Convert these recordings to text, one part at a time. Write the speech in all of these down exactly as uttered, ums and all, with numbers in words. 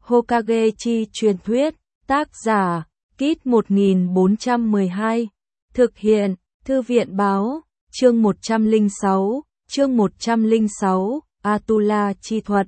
Hokage chi truyền thuyết, tác giả, Kit một nghìn bốn trăm mười hai, thực hiện, Thư viện báo, chương một trăm lẻ sáu, chương một trăm lẻ sáu, Atula chi thuật.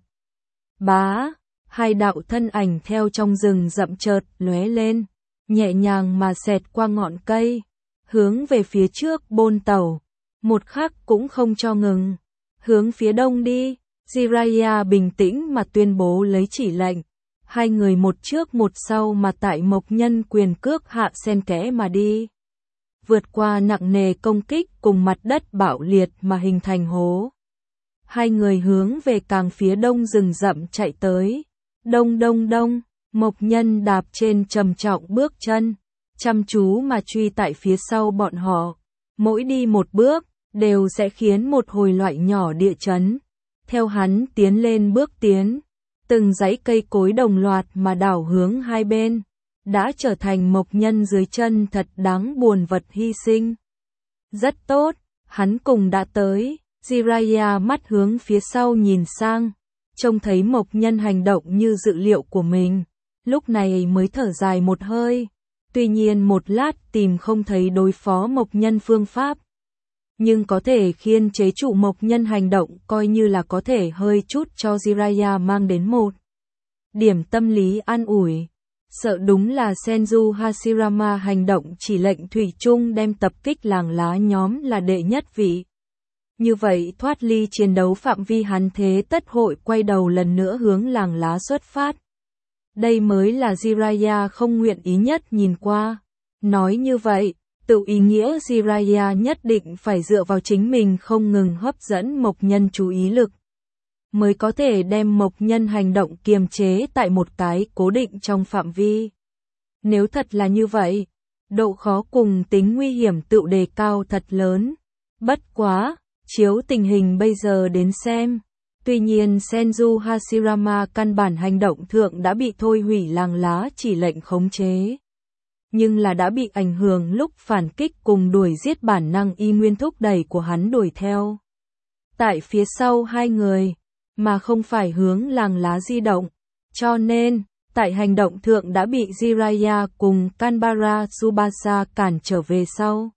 Bá, hai đạo thân ảnh theo trong rừng rậm chợt lóe lên, nhẹ nhàng mà xẹt qua ngọn cây, hướng về phía trước bôn tẩu, một khắc cũng không cho ngừng. Hướng phía đông đi, Jiraiya bình tĩnh mà tuyên bố lấy chỉ lệnh. Hai người một trước một sau mà tại Mộc Nhân quyền cước hạ xen kẽ mà đi. Vượt qua nặng nề công kích cùng mặt đất bạo liệt mà hình thành hố. Hai người hướng về càng phía đông rừng rậm chạy tới. Đông đông đông, Mộc Nhân đạp trên trầm trọng bước chân, chăm chú mà truy tại phía sau bọn họ. Mỗi đi một bước, đều sẽ khiến một hồi loại nhỏ địa chấn. Theo hắn tiến lên bước tiến, từng dãy cây cối đồng loạt mà đảo hướng hai bên, đã trở thành Mộc Nhân dưới chân thật đáng buồn vật hy sinh. Rất tốt, hắn cùng đã tới. Jiraiya mắt hướng phía sau nhìn sang, trông thấy Mộc Nhân hành động như dự liệu của mình, lúc này mới thở dài một hơi. Tuy nhiên một lát tìm không thấy đối phó Mộc Nhân phương pháp, nhưng có thể khiên chế trụ Mộc Nhân hành động coi như là có thể hơi chút cho Jiraiya mang đến một điểm tâm lý an ủi. Sợ đúng là Senju Hashirama hành động chỉ lệnh thủy chung đem tập kích làng lá nhóm là đệ nhất vị. Như vậy thoát ly chiến đấu phạm vi hắn thế tất hội quay đầu lần nữa hướng làng lá xuất phát. Đây mới là Jiraiya không nguyện ý nhất nhìn qua. Nói như vậy, tự ý nghĩa Jiraiya nhất định phải dựa vào chính mình không ngừng hấp dẫn Mộc Nhân chú ý lực, mới có thể đem Mộc Nhân hành động kiềm chế tại một cái cố định trong phạm vi. Nếu thật là như vậy, độ khó cùng tính nguy hiểm tự đề cao thật lớn. Bất quá, chiếu tình hình bây giờ đến xem, tuy nhiên Senju Hashirama căn bản hành động thượng đã bị thôi hủy làng lá chỉ lệnh khống chế, nhưng là đã bị ảnh hưởng lúc phản kích cùng đuổi giết bản năng y nguyên thúc đẩy của hắn đuổi theo. Tại phía sau hai người, mà không phải hướng làng lá di động, cho nên, tại hành động thượng đã bị Jiraiya cùng Kanbara Tsubasa cản trở về sau.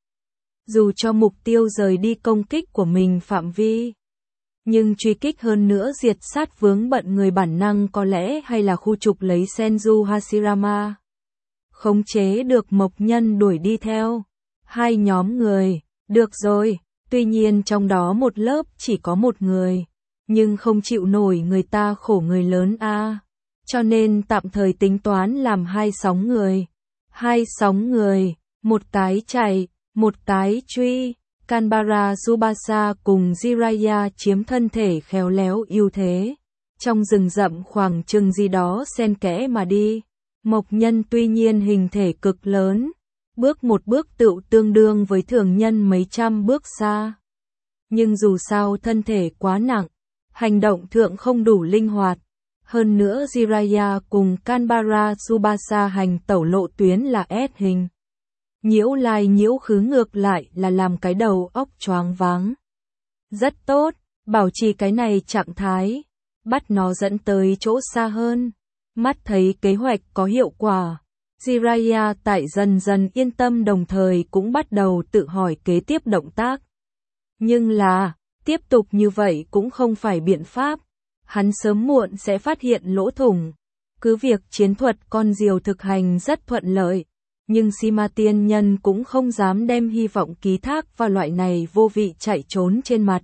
Dù cho mục tiêu rời đi công kích của mình phạm vi, nhưng truy kích hơn nữa diệt sát vướng bận người bản năng có lẽ hay là khu trục lấy Senju Hashirama. Khống chế được Mộc Nhân đuổi đi theo. Hai nhóm người, được rồi, tuy nhiên trong đó một lớp chỉ có một người, nhưng không chịu nổi người ta khổ người lớn a, à. Cho nên tạm thời tính toán làm hai sóng người. Hai sóng người, một cái chạy, một cái truy. Kanbara Tsubasa cùng Jiraiya chiếm thân thể khéo léo ưu thế. Trong rừng rậm khoảng chừng gì đó xen kẽ mà đi. Mộc Nhân tuy nhiên hình thể cực lớn, bước một bước tựu tương đương với thường nhân mấy trăm bước xa. Nhưng dù sao thân thể quá nặng, hành động thượng không đủ linh hoạt. Hơn nữa Jiraiya cùng Kanbara Tsubasa hành tẩu lộ tuyến là S hình. Nhiễu lai nhiễu khứ ngược lại là làm cái đầu óc choáng váng. Rất tốt, bảo trì cái này trạng thái, bắt nó dẫn tới chỗ xa hơn. Mắt thấy kế hoạch có hiệu quả, Jiraiya tại dần dần yên tâm đồng thời cũng bắt đầu tự hỏi kế tiếp động tác. Nhưng là, tiếp tục như vậy cũng không phải biện pháp. Hắn sớm muộn sẽ phát hiện lỗ thủng. Cứ việc chiến thuật con diều thực hành rất thuận lợi, nhưng Sima tiên nhân cũng không dám đem hy vọng ký thác vào loại này vô vị chạy trốn trên mặt.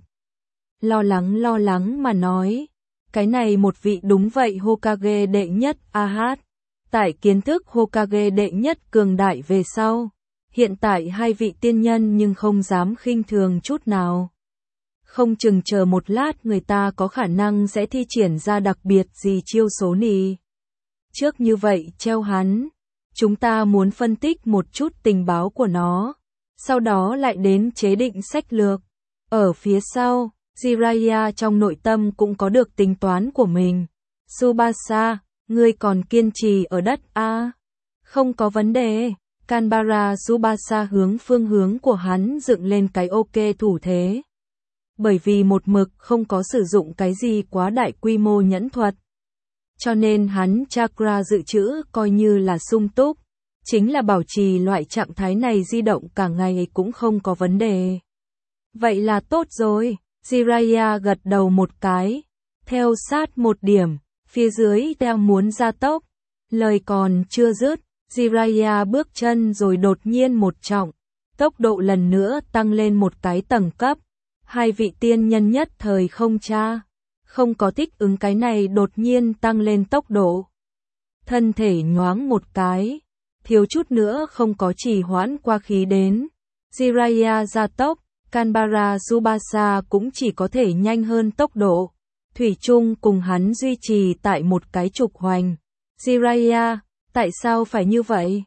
Lo lắng lo lắng mà nói. Cái này một vị đúng vậy Hokage đệ nhất a hát. Tại kiến thức Hokage đệ nhất cường đại về sau, hiện tại hai vị tiên nhân nhưng không dám khinh thường chút nào. Không chừng chờ một lát người ta có khả năng sẽ thi triển ra đặc biệt gì chiêu số nì. Trước như vậy treo hắn, chúng ta muốn phân tích một chút tình báo của nó, sau đó lại đến chế định sách lược. Ở phía sau, Jiraiya trong nội tâm cũng có được tính toán của mình. Tsubasa, ngươi còn kiên trì ở đất a? À? Không có vấn đề. Kanbara Tsubasa hướng phương hướng của hắn dựng lên cái ok thủ thế. Bởi vì một mực không có sử dụng cái gì quá đại quy mô nhẫn thuật, cho nên hắn chakra dự trữ coi như là sung túc. Chính là bảo trì loại trạng thái này di động cả ngày cũng không có vấn đề. Vậy là tốt rồi, Jiraiya gật đầu một cái, theo sát một điểm, phía dưới đang muốn gia tốc. Lời còn chưa dứt, Jiraiya bước chân rồi đột nhiên một trọng, tốc độ lần nữa tăng lên một cái tầng cấp. Hai vị tiên nhân nhất thời không tra, không có thích ứng cái này đột nhiên tăng lên tốc độ. Thân thể nhoáng một cái, thiếu chút nữa không có trì hoãn qua khí đến. Jiraiya gia tốc, Canberra Tsubasa cũng chỉ có thể nhanh hơn tốc độ. Thủy chung cùng hắn duy trì tại một cái trục hoành. Jiraiya, tại sao phải như vậy?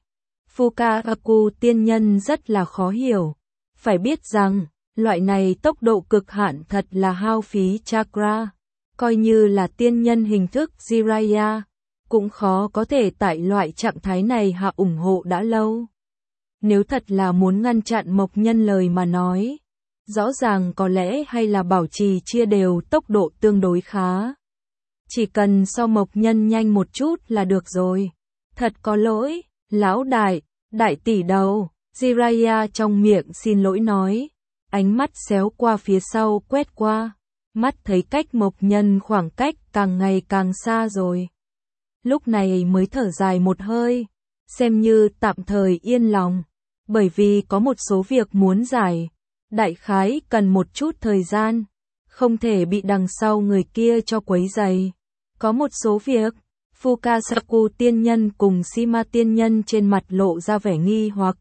Fukaku tiên nhân rất là khó hiểu. Phải biết rằng, loại này tốc độ cực hạn thật là hao phí chakra. Coi như là tiên nhân hình thức Jiraiya, cũng khó có thể tại loại trạng thái này hạ ủng hộ đã lâu. Nếu thật là muốn ngăn chặn mộc nhân lời mà nói, rõ ràng có lẽ hay là bảo trì chia đều tốc độ tương đối khá. Chỉ cần so mộc nhân nhanh một chút là được rồi. Thật có lỗi, lão đại, đại tỷ đầu, Jiraiya trong miệng xin lỗi nói, ánh mắt xéo qua phía sau quét qua, mắt thấy cách mộc nhân khoảng cách càng ngày càng xa rồi. Lúc này mới thở dài một hơi, xem như tạm thời yên lòng, bởi vì có một số việc muốn giải, đại khái cần một chút thời gian, không thể bị đằng sau người kia cho quấy rầy. Có một số việc, Fukasaku tiên nhân cùng Shima tiên nhân trên mặt lộ ra vẻ nghi hoặc.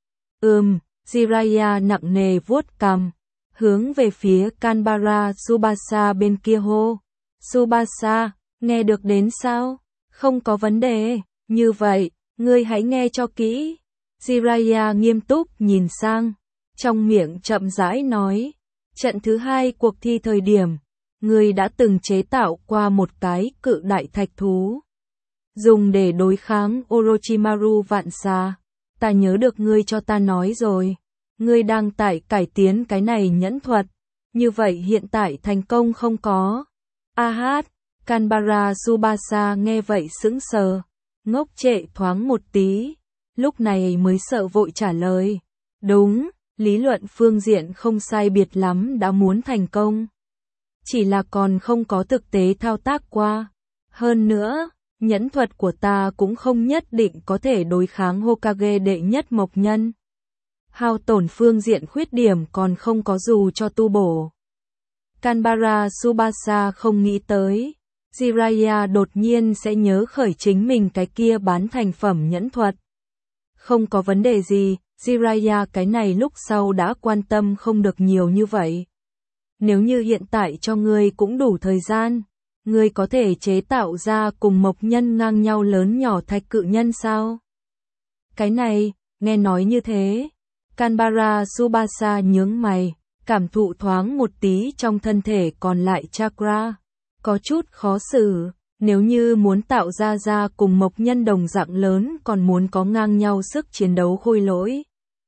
Ừm, Jiraiya nặng nề vuốt cằm, hướng về phía Canberra Tsubasa bên kia hô. Tsubasa, nghe được đến sao? Không có vấn đề, như vậy, ngươi hãy nghe cho kỹ. Jiraiya nghiêm túc nhìn sang, trong miệng chậm rãi nói, trận thứ hai cuộc thi thời điểm, ngươi đã từng chế tạo qua một cái cự đại thạch thú, dùng để đối kháng Orochimaru vạn xà. Ta nhớ được ngươi cho ta nói rồi, ngươi đang tại cải tiến cái này nhẫn thuật, như vậy hiện tại thành công không có? A hát, Canberra Tsubasa nghe vậy sững sờ, ngốc trệ thoáng một tí, lúc này mới sợ vội trả lời. Đúng, lý luận phương diện không sai biệt lắm đã muốn thành công. Chỉ là còn không có thực tế thao tác qua. Hơn nữa, nhẫn thuật của ta cũng không nhất định có thể đối kháng Hokage đệ nhất mộc nhân. Hao tổn phương diện khuyết điểm còn không có dù cho tu bổ. Canberra Tsubasa không nghĩ tới, Jiraiya đột nhiên sẽ nhớ khởi chính mình cái kia bán thành phẩm nhẫn thuật. Không có vấn đề gì, Jiraiya cái này lúc sau đã quan tâm không được nhiều như vậy. Nếu như hiện tại cho ngươi cũng đủ thời gian, ngươi có thể chế tạo ra cùng mộc nhân ngang nhau lớn nhỏ thạch cự nhân sao? Cái này, nghe nói như thế, Canberra Tsubasa nhướng mày, cảm thụ thoáng một tí trong thân thể còn lại chakra, có chút khó xử, nếu như muốn tạo ra ra cùng mộc nhân đồng dạng lớn còn muốn có ngang nhau sức chiến đấu khôi lỗi.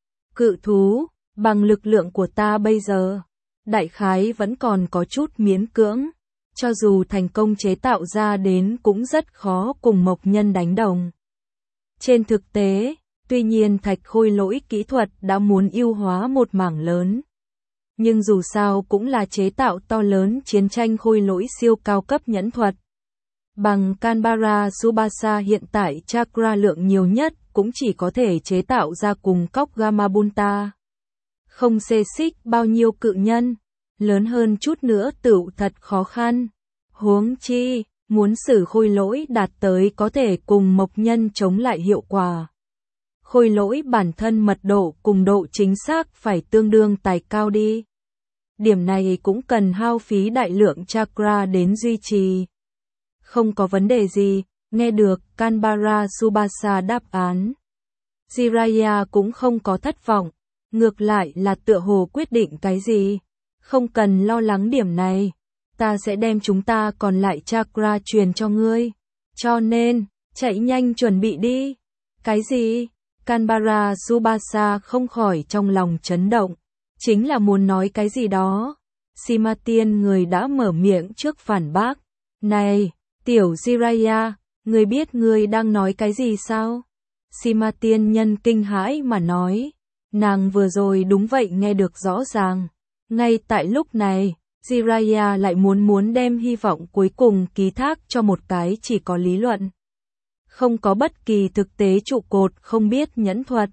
Cự thú, bằng lực lượng của ta bây giờ, đại khái vẫn còn có chút miễn cưỡng, cho dù thành công chế tạo ra đến cũng rất khó cùng mộc nhân đánh đồng. Trên thực tế, tuy nhiên thạch khôi lỗi kỹ thuật đã muốn ưu hóa một mảng lớn. Nhưng dù sao cũng là chế tạo to lớn chiến tranh khôi lỗi siêu cao cấp nhẫn thuật. Bằng Canberra Tsubasa hiện tại chakra lượng nhiều nhất cũng chỉ có thể chế tạo ra cùng cóc Gamabunta. Không xê xích bao nhiêu cự nhân, lớn hơn chút nữa tựu thật khó khăn. Huống chi, muốn sử khôi lỗi đạt tới có thể cùng mộc nhân chống lại hiệu quả. Khôi lỗi bản thân mật độ cùng độ chính xác phải tương đương tài cao đi. Điểm này cũng cần hao phí đại lượng chakra đến duy trì. Không có vấn đề gì, nghe được Canberra Tsubasa đáp án. Jiraiya cũng không có thất vọng, ngược lại là tựa hồ quyết định cái gì. Không cần lo lắng điểm này, ta sẽ đem chúng ta còn lại chakra truyền cho ngươi. Cho nên, chạy nhanh chuẩn bị đi. Cái gì? Canberra Tsubasa không khỏi trong lòng chấn động. Chính là muốn nói cái gì đó. Shima tiên người đã mở miệng trước phản bác. Này, Tiểu Jiraiya, ngươi biết ngươi đang nói cái gì sao? Sima tiên nhân kinh hãi mà nói. Nàng vừa rồi đúng vậy nghe được rõ ràng. Ngay tại lúc này, Jiraiya lại muốn muốn đem hy vọng cuối cùng ký thác cho một cái chỉ có lý luận. Không có bất kỳ thực tế trụ cột, không biết nhẫn thuật.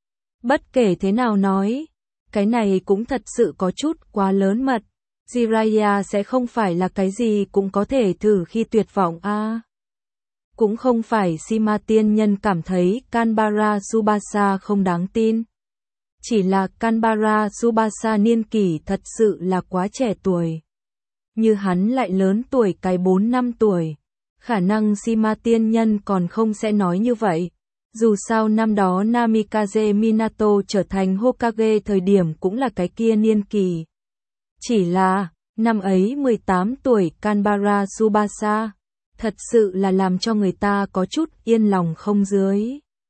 Bất kể thế nào nói, cái này cũng thật sự có chút quá lớn mật. Jiraiya sẽ không phải là cái gì cũng có thể thử khi tuyệt vọng a. À. Cũng không phải Sima tiên nhân cảm thấy Kanbara Tsubasa không đáng tin. Chỉ là Kanbara Tsubasa niên kỷ thật sự là quá trẻ tuổi. Như hắn lại lớn tuổi cái bốn năm tuổi. Khả năng Sima tiên nhân còn không sẽ nói như vậy. Dù sao năm đó Namikaze Minato trở thành Hokage thời điểm cũng là cái kia niên kỳ. Chỉ là, năm ấy mười tám tuổi Kanbara Tsubasa, thật sự là làm cho người ta có chút yên lòng không dưới.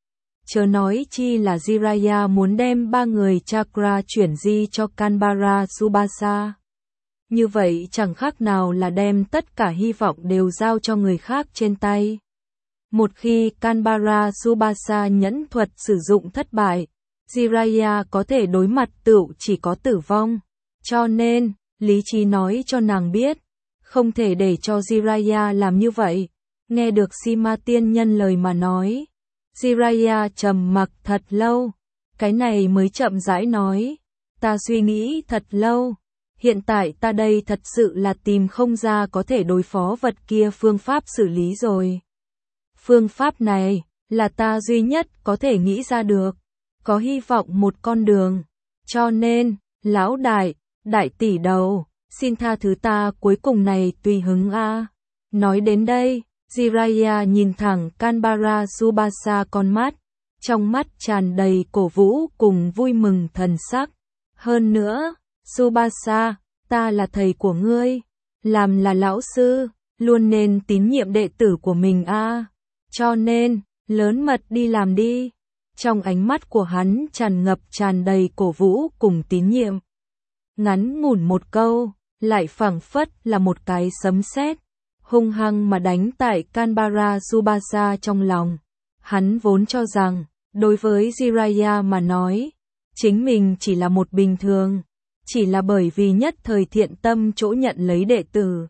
Chớ nói chi là Jiraiya muốn đem ba người chakra chuyển di cho Kanbara Tsubasa. Như vậy chẳng khác nào là đem tất cả hy vọng đều giao cho người khác trên tay. Một khi Kanbara Tsubasa nhẫn thuật sử dụng thất bại, Jiraiya có thể đối mặt tựu chỉ có tử vong. Cho nên, lý trí nói cho nàng biết, không thể để cho Jiraiya làm như vậy. Nghe được Sima tiên nhân lời mà nói, Jiraiya trầm mặc thật lâu, cái này mới chậm rãi nói, ta suy nghĩ thật lâu, hiện tại ta đây thật sự là tìm không ra có thể đối phó vật kia phương pháp xử lý rồi. Phương pháp này, là ta duy nhất có thể nghĩ ra được, có hy vọng một con đường, cho nên, lão đại, đại tỷ đầu, xin tha thứ ta cuối cùng này tùy hứng a. Nói đến đây, Jiraiya nhìn thẳng Kanbara Tsubasa con mắt, trong mắt tràn đầy cổ vũ cùng vui mừng thần sắc. Hơn nữa, Tsubasa, ta là thầy của ngươi, làm là lão sư, luôn nên tín nhiệm đệ tử của mình a. Cho nên, lớn mật đi làm đi. Trong ánh mắt của hắn tràn ngập tràn đầy cổ vũ cùng tín nhiệm. Ngắn ngủn một câu, lại phảng phất là một cái sấm sét, hung hăng mà đánh tại Kanbara Tsubasa trong lòng. Hắn vốn cho rằng, đối với Jiraiya mà nói, chính mình chỉ là một bình thường, chỉ là bởi vì nhất thời thiện tâm chỗ nhận lấy đệ tử.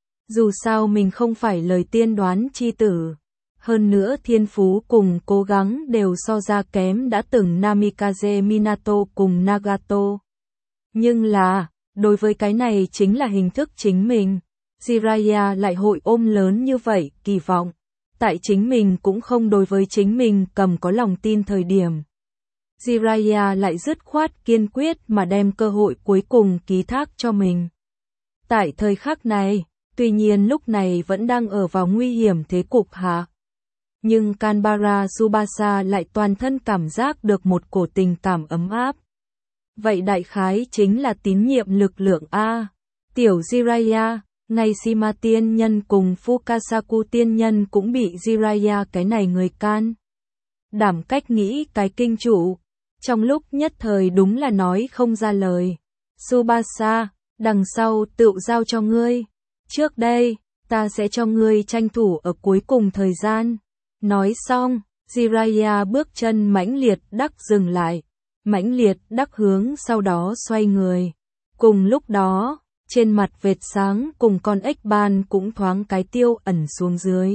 Dù sao mình không phải lời tiên đoán chi tử. Hơn nữa thiên phú cùng cố gắng đều so ra kém đã từng Namikaze Minato cùng Nagato. Nhưng là, đối với cái này chính là hình thức chính mình. Jiraiya lại hội ôm lớn như vậy, kỳ vọng. Tại chính mình cũng không đối với chính mình cầm có lòng tin thời điểm. Jiraiya lại dứt khoát kiên quyết mà đem cơ hội cuối cùng ký thác cho mình. Tại thời khắc này, tuy nhiên lúc này vẫn đang ở vào nguy hiểm thế cục hạ. Nhưng Kanbara Tsubasa lại toàn thân cảm giác được một cổ tình cảm ấm áp. Vậy đại khái chính là tín nhiệm lực lượng A. Tiểu Jiraiya, ngay Sima tiên nhân cùng Fukasaku tiên nhân cũng bị Jiraiya cái này người can đảm cách nghĩ cái kinh chủ. Trong lúc nhất thời đúng là nói không ra lời. Tsubasa, đằng sau tự giao cho ngươi. Trước đây, ta sẽ cho ngươi tranh thủ ở cuối cùng thời gian. Nói xong, Jiraiya bước chân mãnh liệt đắc dừng lại, mãnh liệt đắc hướng sau đó xoay người. Cùng lúc đó, trên mặt vệt sáng cùng con ếch ban cũng thoáng cái tiêu ẩn xuống dưới.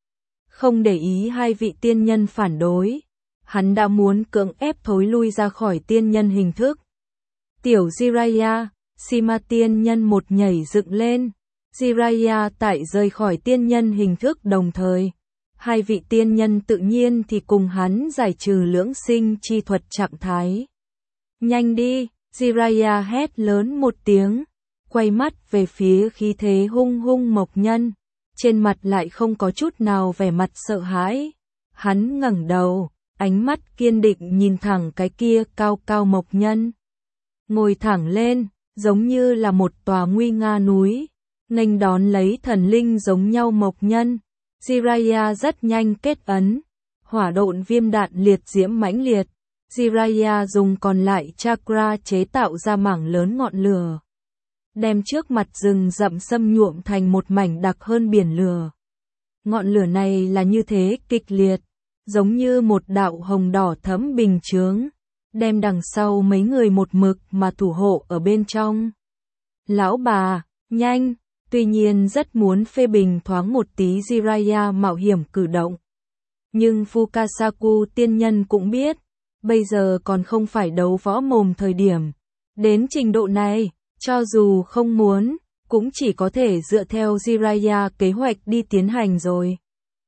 Không để ý hai vị tiên nhân phản đối, hắn đã muốn cưỡng ép thối lui ra khỏi tiên nhân hình thức. Tiểu Jiraiya, Sima tiên nhân một nhảy dựng lên, Jiraiya tại rời khỏi tiên nhân hình thức đồng thời. Hai vị tiên nhân tự nhiên thì cùng hắn giải trừ lưỡng sinh chi thuật trạng thái. Nhanh đi, Jiraiya hét lớn một tiếng, quay mắt về phía khí thế hung hung Mộc Nhân, trên mặt lại không có chút nào vẻ mặt sợ hãi. Hắn ngẩng đầu, ánh mắt kiên định nhìn thẳng cái kia cao cao Mộc Nhân. Ngồi thẳng lên, giống như là một tòa nguy nga núi, nghênh đón lấy thần linh giống nhau Mộc Nhân. Jiraiya rất nhanh kết ấn, hỏa độn viêm đạn liệt diễm mãnh liệt. Jiraiya dùng còn lại chakra chế tạo ra mảng lớn ngọn lửa, đem trước mặt rừng rậm xâm nhuộm thành một mảnh đặc hơn biển lửa. Ngọn lửa này là như thế kịch liệt, giống như một đạo hồng đỏ thẫm bình chướng, đem đằng sau mấy người một mực mà thủ hộ ở bên trong. Lão bà, nhanh, tuy nhiên rất muốn phê bình thoáng một tí Jiraiya mạo hiểm cử động. Nhưng Fukasaku tiên nhân cũng biết, bây giờ còn không phải đấu võ mồm thời điểm. Đến trình độ này, cho dù không muốn, cũng chỉ có thể dựa theo Jiraiya kế hoạch đi tiến hành rồi.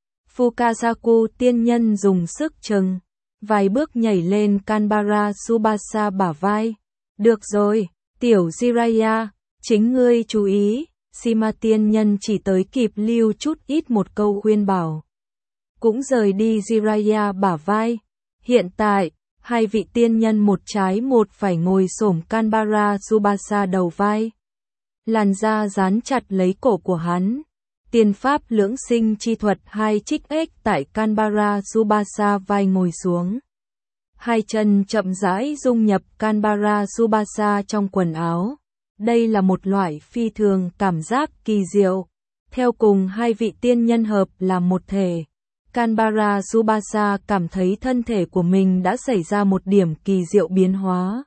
Fukasaku tiên nhân dùng sức chừng, vài bước nhảy lên Kanbara Tsubasa bả vai. Được rồi, tiểu Jiraiya, chính ngươi chú ý, Shima tiên nhân chỉ tới kịp lưu chút ít một câu khuyên bảo. Cũng rời đi Jiraiya bả vai. Hiện tại, hai vị tiên nhân một trái một phải ngồi xổm Kanbara Tsubasa đầu vai. Làn da dán chặt lấy cổ của hắn. Tiên pháp lưỡng sinh chi thuật hai trích ếch tại Kanbara Tsubasa vai ngồi xuống. Hai chân chậm rãi dung nhập Kanbara Tsubasa trong quần áo. Đây là một loại phi thường cảm giác kỳ diệu. Theo cùng hai vị tiên nhân hợp làm một thể. Kanbara Tsubasa cảm thấy thân thể của mình đã xảy ra một điểm kỳ diệu biến hóa.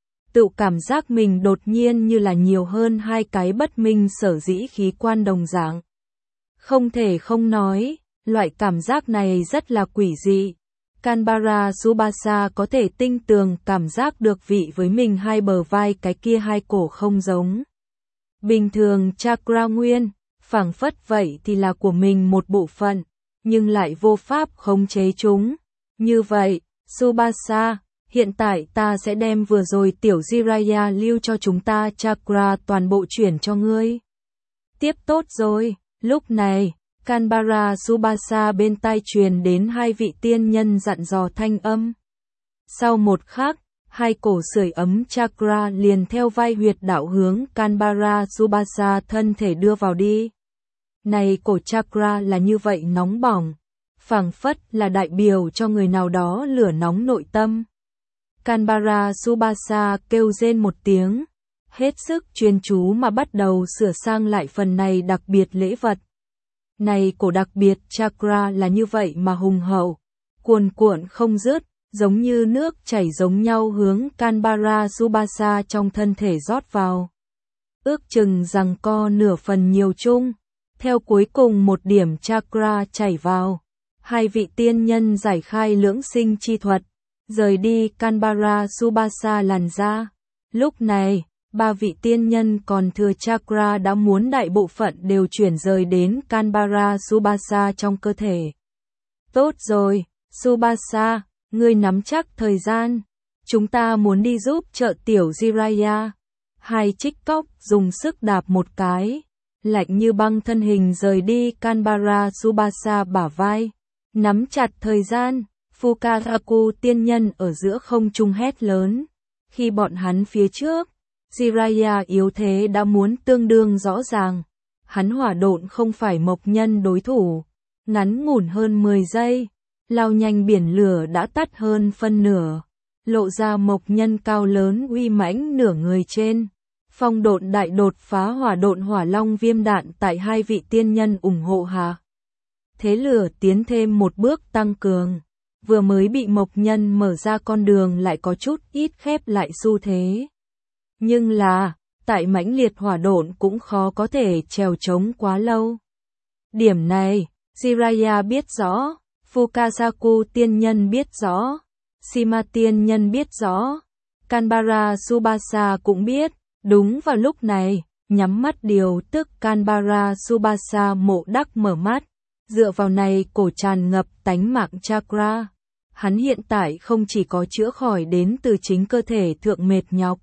Tự cảm giác mình đột nhiên như là nhiều hơn hai cái bất minh sở dĩ khí quan đồng dạng. Không thể không nói, loại cảm giác này rất là quỷ dị. Kanbara Tsubasa có thể tinh tường cảm giác được vị với mình hai bờ vai cái kia hai cổ không giống. Bình thường chakra nguyên, phảng phất vậy thì là của mình một bộ phận, nhưng lại vô pháp khống chế chúng. Như vậy, Tsubasa, hiện tại ta sẽ đem vừa rồi tiểu Jiraiya lưu cho chúng ta chakra toàn bộ chuyển cho ngươi. Tiếp tốt rồi, lúc này, Kanbara Tsubasa bên tai truyền đến hai vị tiên nhân dặn dò thanh âm. Sau một khắc, hai cổ sưởi ấm chakra liền theo vai huyệt đạo hướng Kanbara Tsubasa thân thể đưa vào đi. Này cổ chakra là như vậy nóng bỏng, phảng phất là đại biểu cho người nào đó lửa nóng nội tâm. Kanbara Tsubasa kêu rên một tiếng, hết sức chuyên chú mà bắt đầu sửa sang lại phần này đặc biệt lễ vật. Này cổ đặc biệt chakra là như vậy mà hùng hậu, cuồn cuộn không dứt, giống như nước chảy giống nhau hướng Kanbara Tsubasa trong thân thể rót vào. Ước chừng rằng co nửa phần nhiều chung, theo cuối cùng một điểm chakra chảy vào. Hai vị tiên nhân giải khai lưỡng sinh chi thuật, rời đi Kanbara Tsubasa làn ra. Lúc này, ba vị tiên nhân còn thừa chakra đã muốn đại bộ phận đều chuyển rời đến Kanbara Tsubasa trong cơ thể. Tốt rồi, Tsubasa, ngươi nắm chắc thời gian. Chúng ta muốn đi giúp trợ tiểu Jiraiya. Hai trích cóc dùng sức đạp một cái, lạnh như băng thân hình rời đi Kanbara Tsubasa bả vai. Nắm chặt thời gian, Fukasaku tiên nhân ở giữa không trung hét lớn. Khi bọn hắn phía trước, Jiraiya yếu thế đã muốn tương đương rõ ràng. Hắn hỏa độn không phải mộc nhân đối thủ. Ngắn ngủn hơn mười giây, lao nhanh biển lửa đã tắt hơn phân nửa. Lộ ra mộc nhân cao lớn uy mãnh nửa người trên. Phong độn đại đột phá hỏa độn hỏa long viêm đạn tại hai vị tiên nhân ủng hộ hạ. Thế lửa tiến thêm một bước tăng cường. Vừa mới bị mộc nhân mở ra con đường lại có chút ít khép lại xu thế. Nhưng là, tại mãnh liệt hỏa độn cũng khó có thể trèo trống quá lâu. Điểm này, Jiraiya biết rõ, Fukasaku tiên nhân biết rõ, Shima tiên nhân biết rõ, Kanbara Tsubasa cũng biết. Đúng vào lúc này, nhắm mắt điều tức Kanbara Tsubasa mộ đắc mở mắt, dựa vào này cổ tràn ngập tánh mạng chakra. Hắn hiện tại không chỉ có chữa khỏi đến từ chính cơ thể thượng mệt nhọc.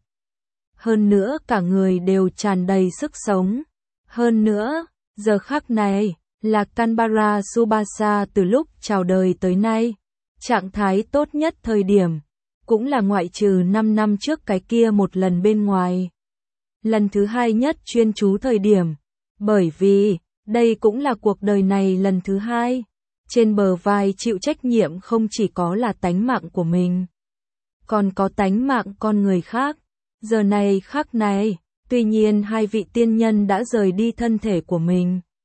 Hơn nữa cả người đều tràn đầy sức sống. Hơn nữa, giờ khắc này, là Kanbara Tsubasa từ lúc chào đời tới nay. Trạng thái tốt nhất thời điểm, cũng là ngoại trừ năm năm trước cái kia một lần bên ngoài. Lần thứ hai nhất chuyên chú thời điểm, bởi vì, đây cũng là cuộc đời này lần thứ hai. Trên bờ vai chịu trách nhiệm không chỉ có là tánh mạng của mình, còn có tánh mạng con người khác. Giờ này khắc này, tuy nhiên hai vị tiên nhân đã rời đi thân thể của mình.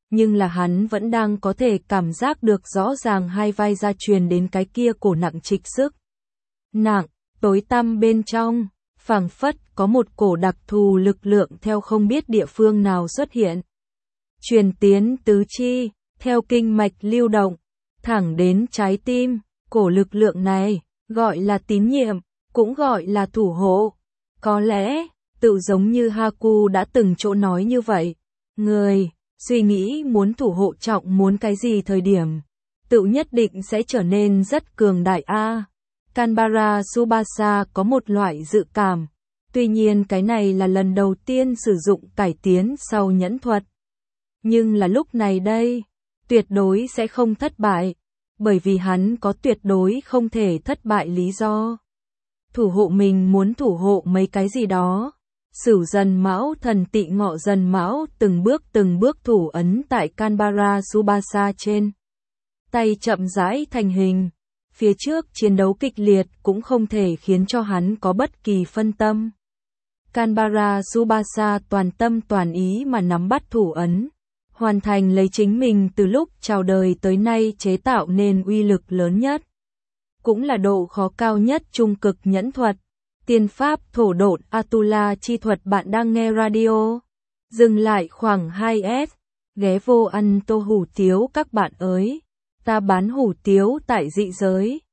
nhưng là hắn vẫn đang có thể cảm giác được rõ ràng hai vai gia truyền đến cái kia cổ nặng trịch sức. Nặng, tối tăm bên trong, phảng phất có một cổ đặc thù lực lượng theo không biết địa phương nào xuất hiện. Truyền tiến tứ chi, theo kinh mạch lưu động, thẳng đến trái tim, cổ lực lượng này, gọi là tín nhiệm, cũng gọi là thủ hộ. Có lẽ, tự giống như Haku đã từng chỗ nói như vậy, người, suy nghĩ muốn thủ hộ trọng muốn cái gì thời điểm, tự nhất định sẽ trở nên rất cường đại a. Kanbara Tsubasa có một loại dự cảm, tuy nhiên cái này là lần đầu tiên sử dụng cải tiến sau nhẫn thuật. Nhưng là lúc này đây, tuyệt đối sẽ không thất bại, bởi vì hắn có tuyệt đối không thể thất bại lý do. Thủ hộ mình muốn thủ hộ mấy cái gì đó. Sửu Dần Mão Thần Tỵ Ngọ Dần Mão từng bước từng bước thủ ấn tại Kanbara Tsubasa trên. Tay chậm rãi thành hình. Phía trước chiến đấu kịch liệt cũng không thể khiến cho hắn có bất kỳ phân tâm. Kanbara Tsubasa toàn tâm toàn ý mà nắm bắt thủ ấn, hoàn thành lấy chính mình từ lúc chào đời tới nay chế tạo nên uy lực lớn nhất, cũng là độ khó cao nhất trung cực nhẫn thuật. Tiên pháp thổ độn Atula chi thuật. Bạn đang nghe radio. Dừng lại khoảng hai s. Ghé vô ăn tô hủ tiếu các bạn ơi. Ta bán hủ tiếu tại dị giới.